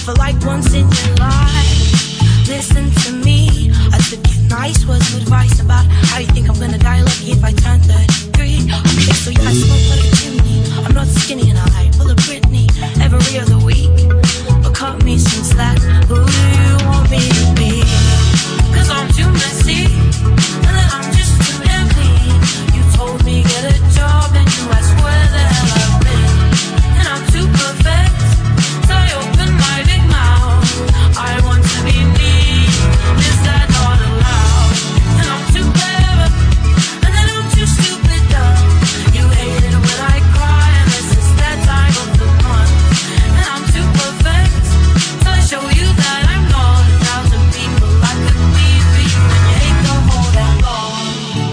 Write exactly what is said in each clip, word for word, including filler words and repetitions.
for like once in your life. Listen to me, I took your nice words of advice about how you think I'm gonna die lucky if I turn thirty-three. Okay, so yeah, I smoke like a chimney. I'm not skinny and I pull a Britney every other week. But cut me some slack, who do you want me to be? Cause I'm too messy, and then I'm just too damn clean. You told me get a job and you asked where the hell I've been. And I'm too perfect, so I open my big mouth. I want to be me, is that not allowed? And I'm too clever, and then I'm too stupid dumb. You hate it when I cry, and this is that time of the month. And I'm too perfect, so I show you that I'm not a thousand people I could be for you. And you hate the whole damn law.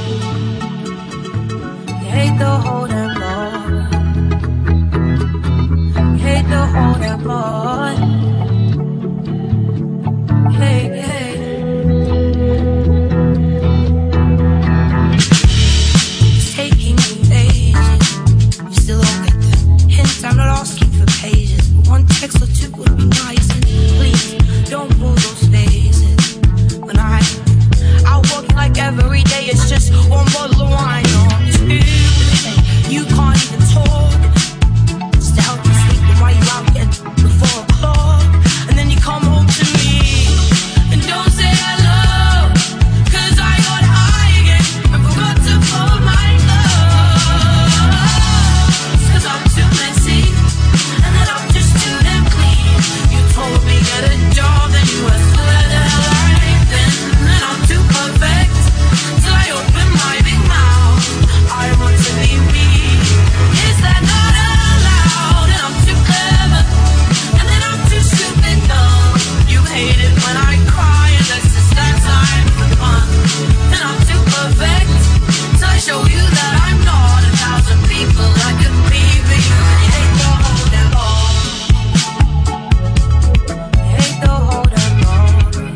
You hate the whole damn law. You hate the whole damn law. Hey, hey. It's taking me ages. You still don't get the hint. I'm not asking for pages, but one text or two would be nice. And please don't pull those faces. When I out working like every day, it's just one bottle of wine or two. You can't even talk. Stay out to sleep, and while you out getting before o'clock, and then you come home to me. Don't say hello, cause I got high again and forgot to fold my clothes. Cause I'm too messy, and then I'm just too damn clean. You told me get a job, then you asked where the hell I've been. And I'm too perfect, so I open my big mouth. I want to be me, is that not allowed? And I'm too clever, and then I'm too stupid dumb. You hate it when I cry, and that's just that time of the month. And I'm too perfect, so I show you that I'm not a thousand people I could be for you. And you hate the whole damn law. You hate the whole damn law.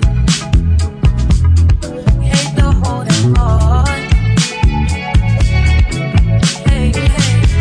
You hate the whole damn law. Hey, hey.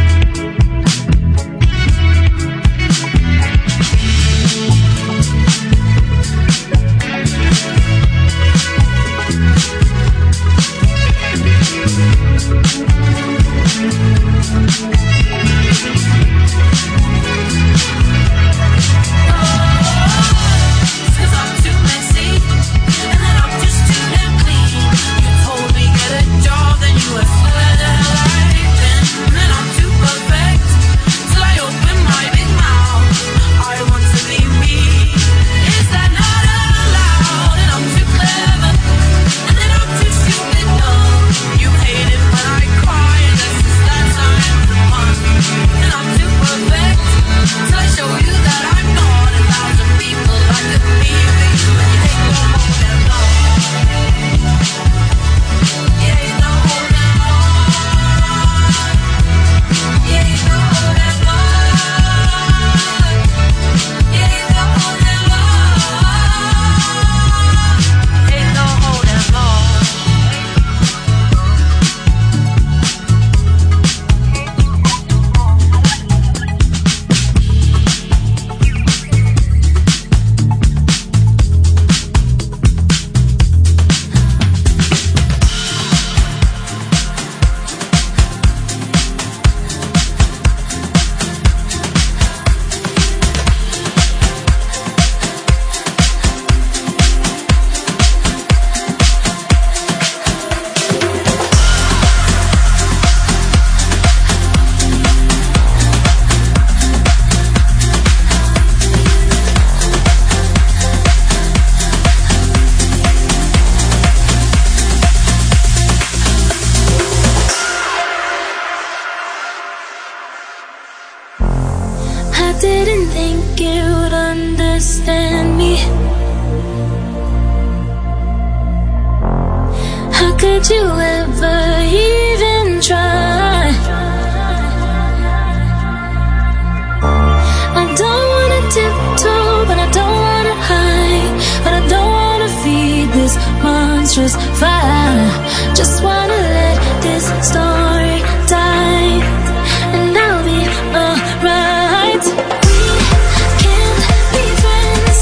Cause I'm too messy, and then I'm just too damn clean. You told me get a job, then you asked where the hell I've been. And I'm too perfect, so I open my big mouth. I want to be me, is that not allowed? And I'm too clever, and then I'm too stupid dumb. You hate it when I cry, and that's just that time of the month. And I'm too perfect, so I show you that I'm not a thousand people I could be for you. And you hate the whole damn law. You hate the whole damn law. You hate the whole damn law. You hate the whole damn law. You hate the whole damn law. I didn't think you'd understand me. How could you ever even try? I don't wanna tiptoe, but I don't wanna hide. But I don't wanna feed this monstrous fire. Just wanna let this story die, and I'll be alright. We can't be friends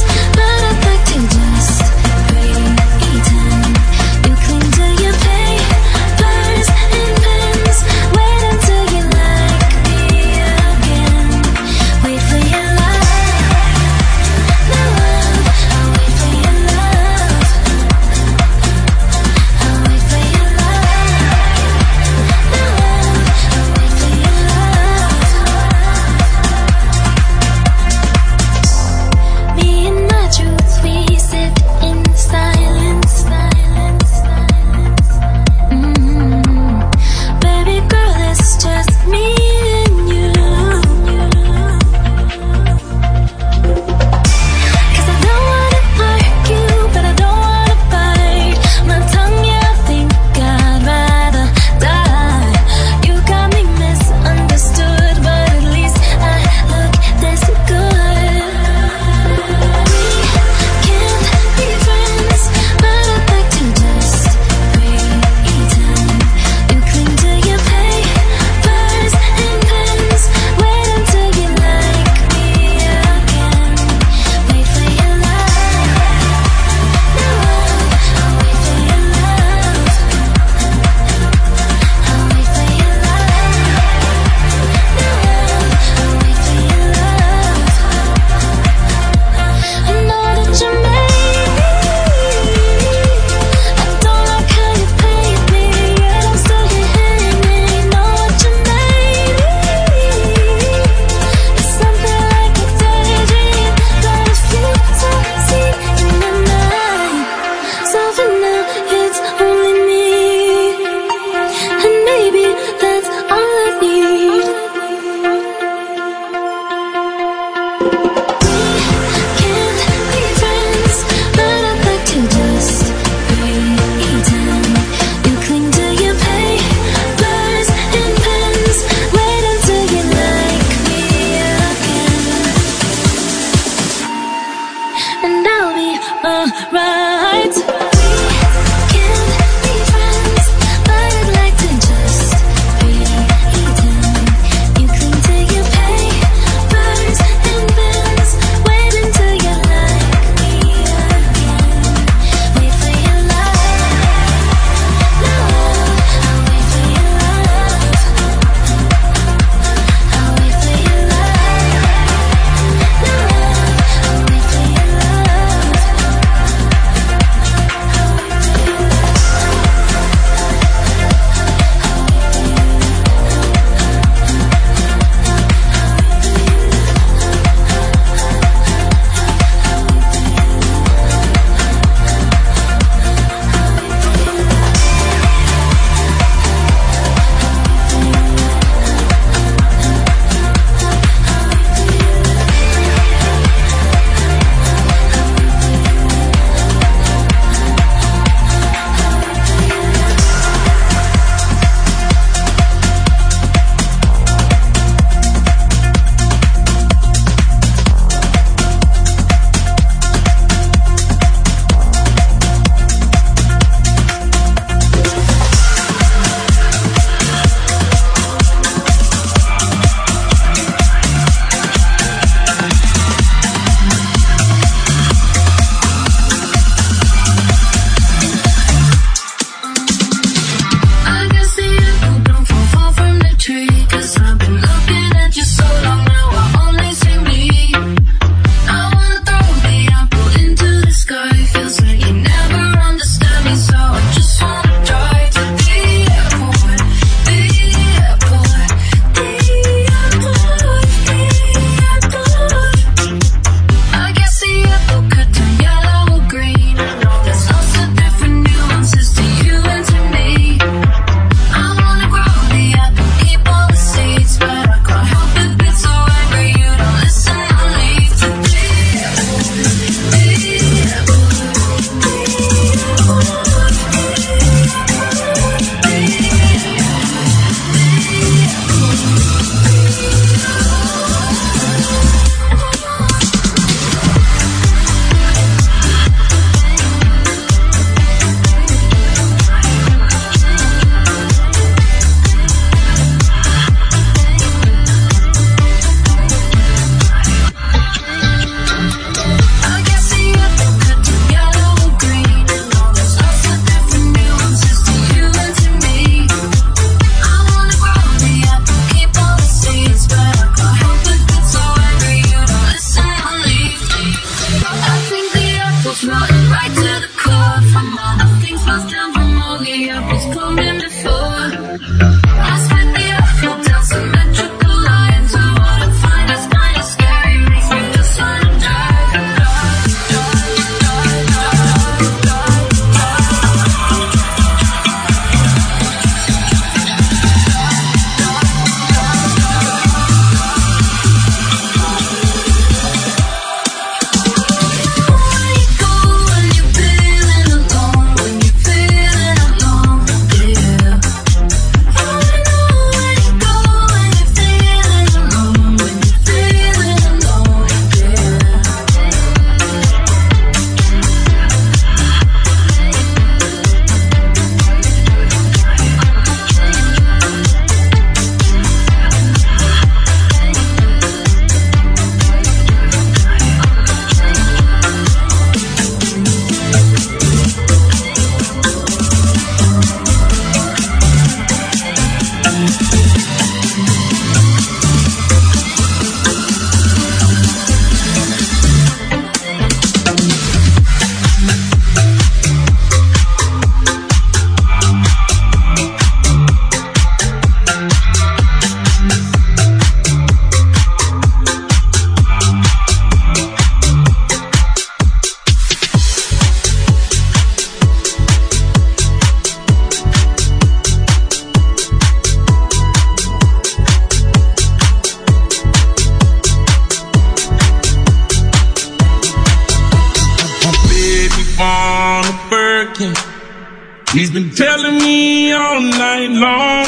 working. He's been telling me all night long.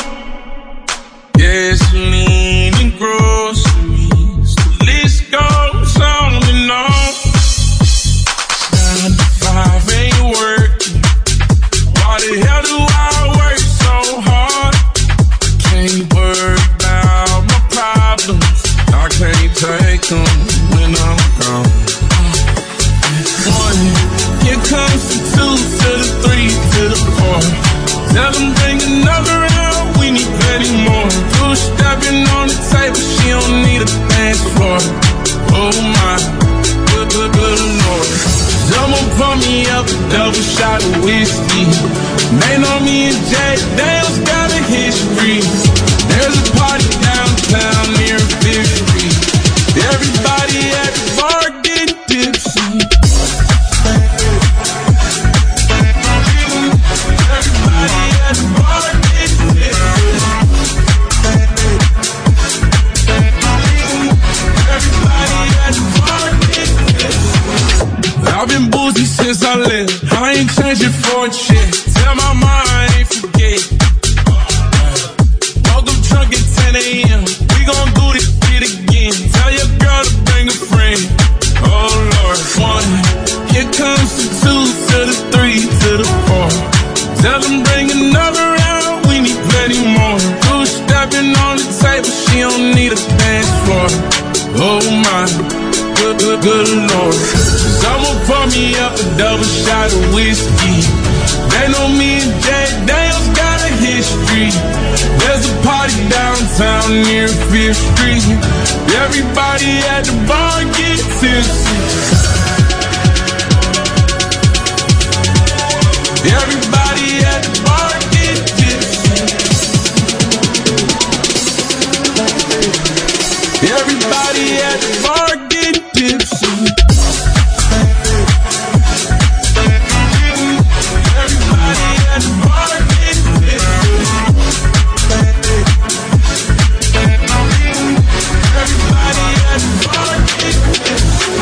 Gasoline and groceries, the list goes on and on. Nine to five ain't working. Why the hell do I work so hard? Can't worry about my problems. I can't take them when I'm gone. One, here comes the two to the three to the four. Tell them bring another round, we need plenty more. Two stepping on the table, she don't need a dance floor. Oh my, good, good, good Lord. Someone pour me up a double shot of whiskey. They know me and Jack Daniels got a history. There's a party downtown near Fifth Street. Everybody at the bar getting tipsy. Everybody at the bar getting tipsy. Everybody at the bar getting tipsy. I've been boozy since I left. I ain't changing for a chick. Tell my mom I ain't forget. Woke up drunk at ten a.m. We gon' do this shit again. Tell your girl to bring a friend. Oh Lord, one. Here comes the two to the three to the four. Tell them bring another round. We need plenty more. Two stepping on the table. She don't need a dance floor. Oh my, good, good, good Lord. Someone pour me up a double shot of whiskey. They know me and Jack Daniels got a history. There's a party downtown near Fifth Street. Everybody at the bar get tipsy. Everybody at the bar get tipsy. Everybody at the bar get tipsy. Everybody at the bar get tipsy. Everybody at the bar get tipsy.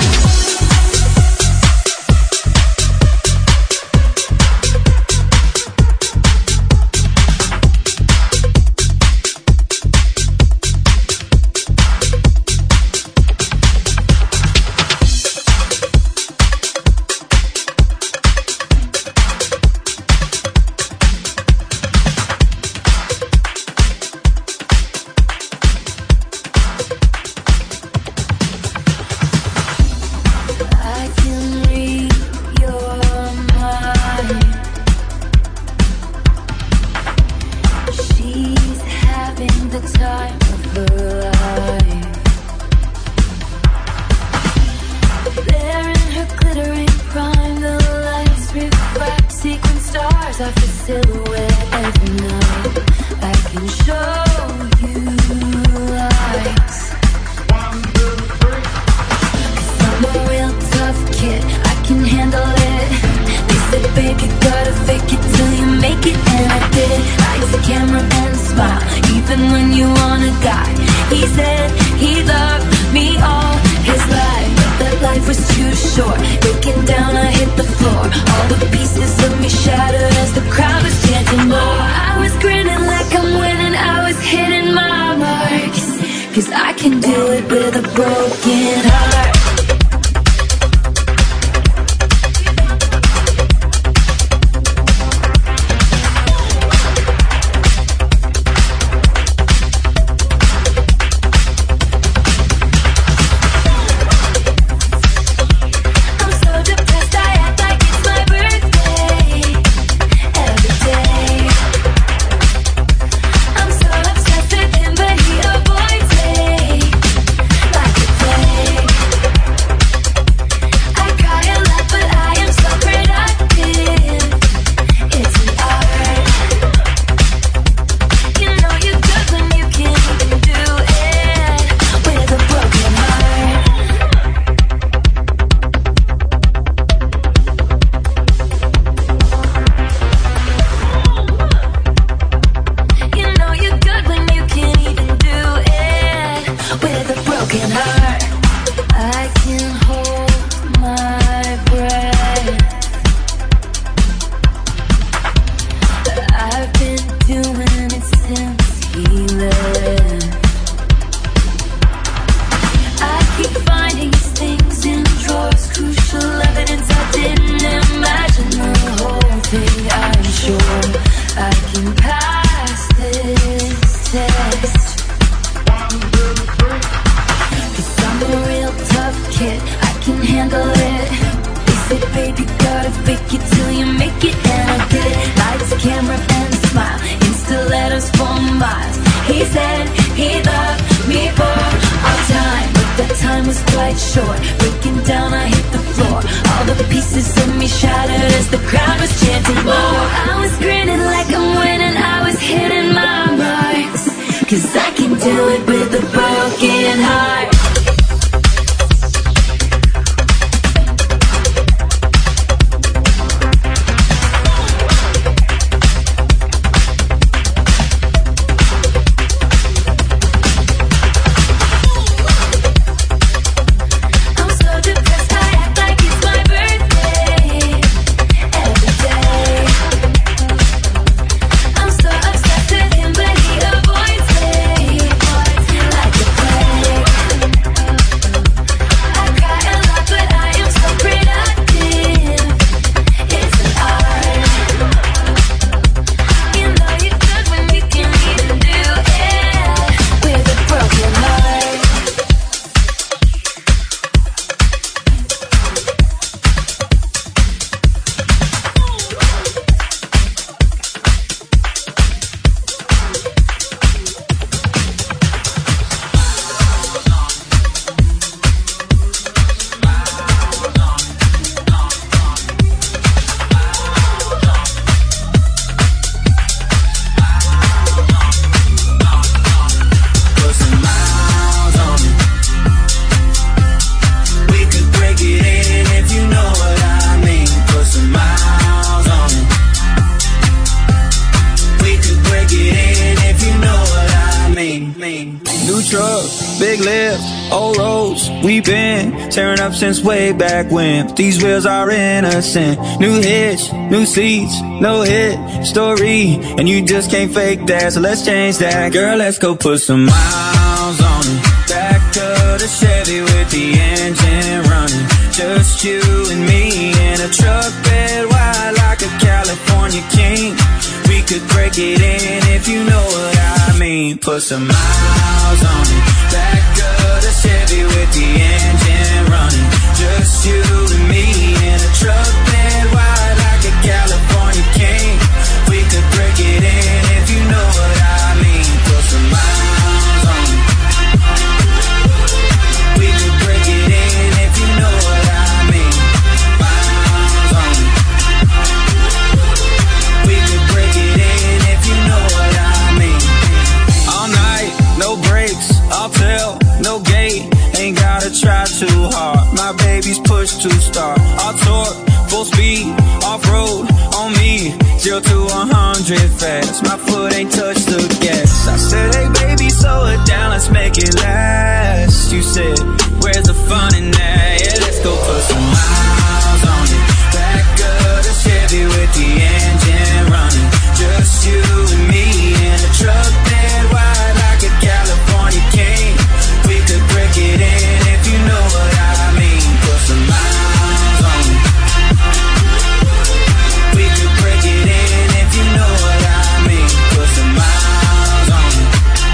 flight short. Breaking down, I hit the floor. All the pieces of me shattered as the crowd was chanting more. I was grinning like I'm winning, I was hitting my marks. Cause I can do it with a broken heart. Tearing up since way back when, but these wheels are innocent. New hitch, new seats, no hit story, and you just can't fake that, so let's change that. Girl, let's go put some miles on it. Back of the Chevy with the engine running. Just you and me in a truck bed wide like a California king. We could break it in if you know what I mean. Put some miles on it. Back of the Chevy with the engine running. Just you and me in a truck bed wide like a California king. We could break it in if you know what I mean. Put some miles on it. We could break it in if you know what I mean. Miles on it. We could break it in if you know what I mean. All night, no breaks, I'll tell, no gate. Ain't gotta try too hard. My baby's push to start. I'll torque, full speed, off-road on me. Zero to one hundred fast. My foot ain't touched the gas. I said, hey baby, slow it down, let's make it last. You said, where's the fun in that? Yeah, let's go put some miles on it. Back of the Chevy with the engine running. Just you and me in a truck bed wide like a California king. We could break it in if you know what I mean. Put some miles on it. We could break it in if you know what I mean. Put some miles on it.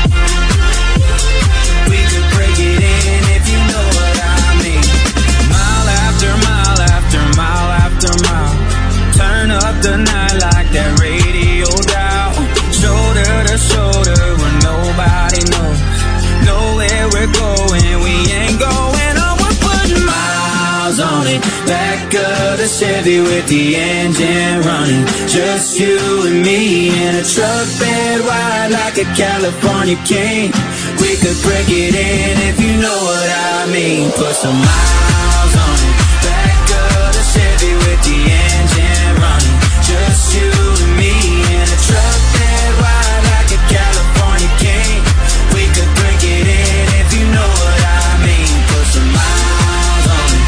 We could break it in if you know what I mean. Mile after mile after mile after mile. Turn up the night like that radio dial. Shoulder to shoulder where nobody knows. Know where we're going, we ain't going on. We're putting miles on it. Back of the Chevy with the engine running. Just you and me in a truck bed wide like a California king. We could break it in if you know what I mean. Put some miles on it. Back of the Chevy with the engine running. Just you and me in a truck bed wide like a California king. We could break it in if you know what I mean. Put some miles on it.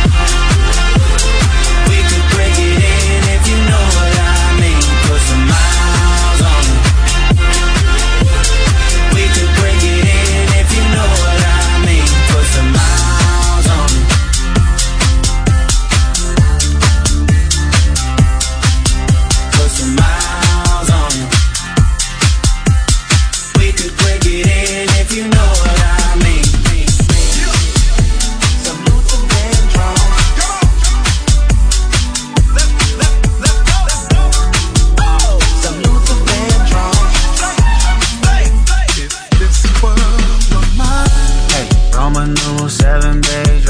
We could break it in if you know what I mean. Put some miles on it. We could break it in if you know what I mean. Put some miles on it.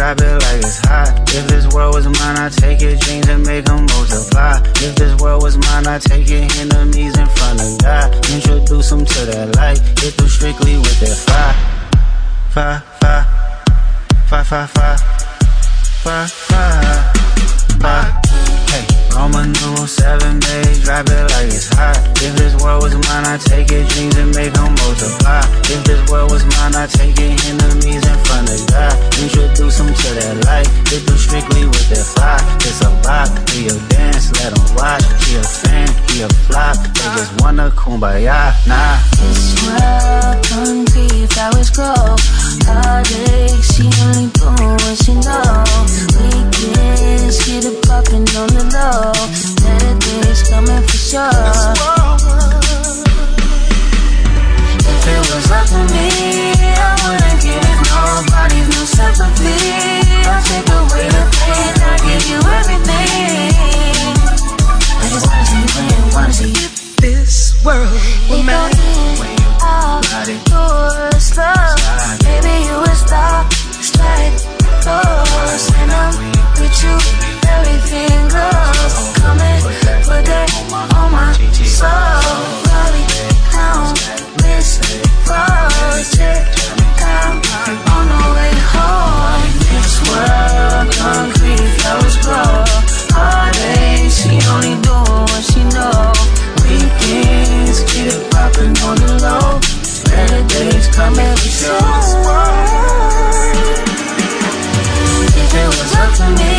drop it like it's hot. If this world was mine, I'd take your dreams and make them multiply. If this world was mine, I'd take your enemies in front of God. Introduce them to that light, hit them strictly with that fire. Fire, fire, fire, fire, fire, fire, fire, fire. Hey, Roman numeral seven, babe, drop it like it's hot. If this world was mine, I'd take your dreams and make them multiply. If this world was mine, I'd take your enemies in front of God. Introduce them to that light, hit them strictly with that fire. It's a rock, be a dance, let them watch. He a fan, he a flop, they just wanna kumbaya, nah. This world don't grieve, flowers grow. Heartache, she only doing what she know. Weekends, get it poppin' on the low. Better days coming for sure. If it was up to me, I wouldn't give nobody no sympathy. I'll take away the pain, I'll give you everything. I just wanna see you win, wanna see you. This world will matter when you got it. Yours love, baby, you a star, strike close, and I'm with you, everything goes. Come and put that on my soul. Rolling down this road, check down on the way home. This world, concrete flowers grow. Heartache, she only doing what she know. Weekends, get it poppin' on the low. Better days come every show. If it was up to me,